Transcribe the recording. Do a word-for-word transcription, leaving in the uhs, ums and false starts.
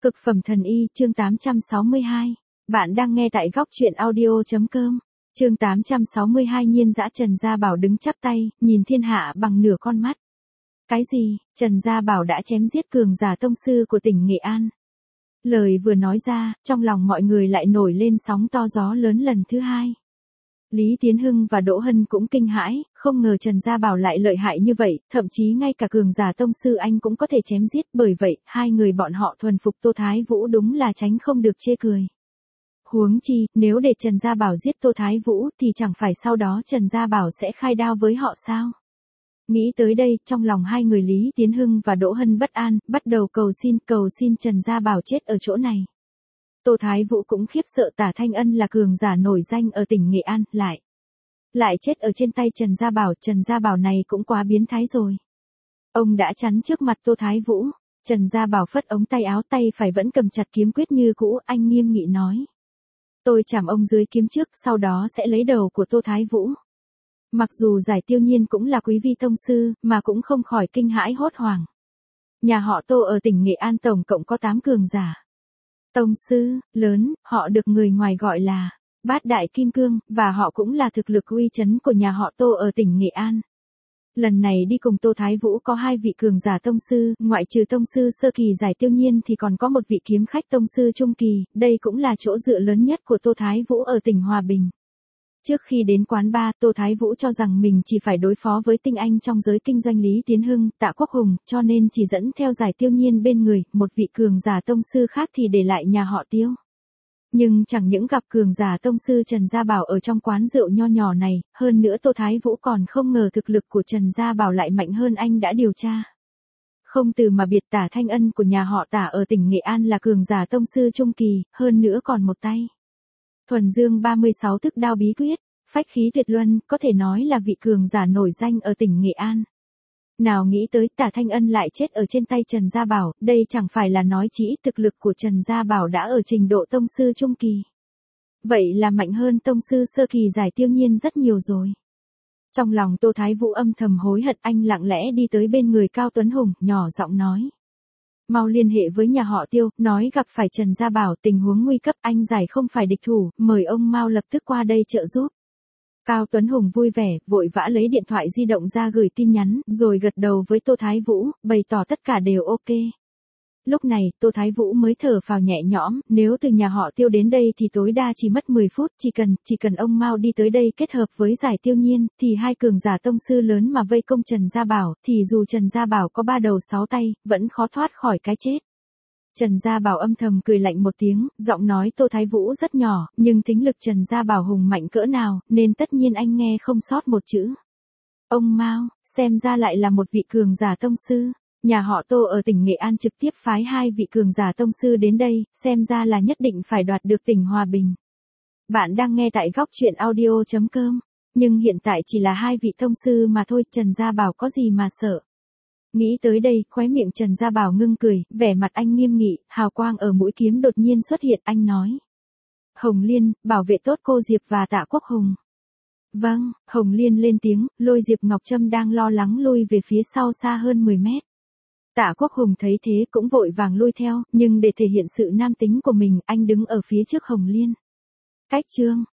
Cực phẩm thần y, chương tám trăm sáu mươi hai. Bạn đang nghe tại góc truyện audio.com. Chương tám trăm sáu mươi hai. Nhiên dã. Trần Gia Bảo đứng chắp tay, nhìn thiên hạ bằng nửa con mắt. Cái gì? Trần Gia Bảo đã chém giết cường giả tông sư của tỉnh Nghệ An. Lời vừa nói ra, trong lòng mọi người lại nổi lên sóng to gió lớn lần thứ hai. Lý Tiến Hưng và Đỗ Hân cũng kinh hãi, không ngờ Trần Gia Bảo lại lợi hại như vậy, thậm chí ngay cả cường giả tông sư anh cũng có thể chém giết, bởi vậy, hai người bọn họ thuần phục Tô Thái Vũ đúng là tránh không được chê cười. Huống chi, nếu để Trần Gia Bảo giết Tô Thái Vũ thì chẳng phải sau đó Trần Gia Bảo sẽ khai đao với họ sao? Nghĩ tới đây, trong lòng hai người Lý Tiến Hưng và Đỗ Hân bất an, bắt đầu cầu xin, cầu xin Trần Gia Bảo chết ở chỗ này. Tô Thái Vũ cũng khiếp sợ Tả Thanh Ân là cường giả nổi danh ở tỉnh Nghệ An, lại. Lại chết ở trên tay Trần Gia Bảo, Trần Gia Bảo này cũng quá biến thái rồi. Ông đã chắn trước mặt Tô Thái Vũ, Trần Gia Bảo phất ống tay áo, tay phải vẫn cầm chặt kiếm quyết như cũ, anh nghiêm nghị nói. Tôi chảm ông dưới kiếm trước, sau đó sẽ lấy đầu của Tô Thái Vũ. Mặc dù Giải Tiêu Nhiên cũng là quý vi tông sư, mà cũng không khỏi kinh hãi hốt hoảng. Nhà họ Tô ở tỉnh Nghệ An tổng cộng có tám cường giả. Tông sư, lớn, họ được người ngoài gọi là Bát Đại Kim Cương, và họ cũng là thực lực uy chấn của nhà họ Tô ở tỉnh Nghệ An. Lần này đi cùng Tô Thái Vũ có hai vị cường giả tông sư, ngoại trừ tông sư sơ kỳ Giải Tiêu Nhiên thì còn có một vị kiếm khách tông sư trung kỳ, đây cũng là chỗ dựa lớn nhất của Tô Thái Vũ ở tỉnh Hòa Bình. Trước khi đến quán bar, Tô Thái Vũ cho rằng mình chỉ phải đối phó với tinh anh trong giới kinh doanh Lý Tiến Hưng, Tạ Quốc Hùng, cho nên chỉ dẫn theo Giải Tiêu Nhiên bên người, một vị cường giả tông sư khác thì để lại nhà họ Tiêu. Nhưng chẳng những gặp cường giả tông sư Trần Gia Bảo ở trong quán rượu nho nhỏ này, hơn nữa Tô Thái Vũ còn không ngờ thực lực của Trần Gia Bảo lại mạnh hơn anh đã điều tra. Không từ mà biệt, Tả Thanh Ân của nhà họ Tả ở tỉnh Nghệ An là cường giả tông sư trung kỳ, hơn nữa còn một tay. Thuần Dương ba mươi sáu thức đao bí quyết, phách khí tuyệt luân, có thể nói là vị cường giả nổi danh ở tỉnh Nghệ An. Nào nghĩ tới Tả Thanh Ân lại chết ở trên tay Trần Gia Bảo, đây chẳng phải là nói chỉ thực lực của Trần Gia Bảo đã ở trình độ tông sư trung kỳ. Vậy là mạnh hơn tông sư sơ kỳ Giải Tiêu Nhiên rất nhiều rồi. Trong lòng Tô Thái Vũ âm thầm hối hận, anh lặng lẽ đi tới bên người Cao Tuấn Hùng, nhỏ giọng nói. Mau liên hệ với nhà họ Tiêu, nói gặp phải Trần Gia Bảo, tình huống nguy cấp, anh Giải không phải địch thủ, mời ông mau lập tức qua đây trợ giúp. Cao Tuấn Hùng vui vẻ, vội vã lấy điện thoại di động ra gửi tin nhắn, rồi gật đầu với Tô Thái Vũ, bày tỏ tất cả đều ok. Lúc này, Tô Thái Vũ mới thở phào nhẹ nhõm, nếu từ nhà họ Tiêu đến đây thì tối đa chỉ mất mười phút, chỉ cần, chỉ cần ông mau đi tới đây kết hợp với Giải Tiêu Nhiên, thì hai cường giả tông sư lớn mà vây công Trần Gia Bảo, thì dù Trần Gia Bảo có ba đầu sáu tay, vẫn khó thoát khỏi cái chết. Trần Gia Bảo âm thầm cười lạnh một tiếng, giọng nói Tô Thái Vũ rất nhỏ, nhưng thính lực Trần Gia Bảo hùng mạnh cỡ nào, nên tất nhiên anh nghe không sót một chữ. Ông Mao, xem ra lại là một vị cường giả tông sư. Nhà họ Tô ở tỉnh Nghệ An trực tiếp phái hai vị cường giả tông sư đến đây, xem ra là nhất định phải đoạt được tỉnh Hòa Bình. Bạn đang nghe tại góc truyện audio.com, nhưng hiện tại chỉ là hai vị tông sư mà thôi, Trần Gia Bảo có gì mà sợ. Nghĩ tới đây, khóe miệng Trần Gia Bảo ngưng cười, vẻ mặt anh nghiêm nghị, hào quang ở mũi kiếm đột nhiên xuất hiện, anh nói. Hồng Liên, bảo vệ tốt cô Diệp và Tạ Quốc Hùng. Vâng, Hồng Liên lên tiếng, lôi Diệp Ngọc Trâm đang lo lắng lui về phía sau xa hơn mười mét. Tạ Quốc Hùng thấy thế cũng vội vàng lui theo, nhưng để thể hiện sự nam tính của mình, anh đứng ở phía trước Hồng Liên. Cách chương,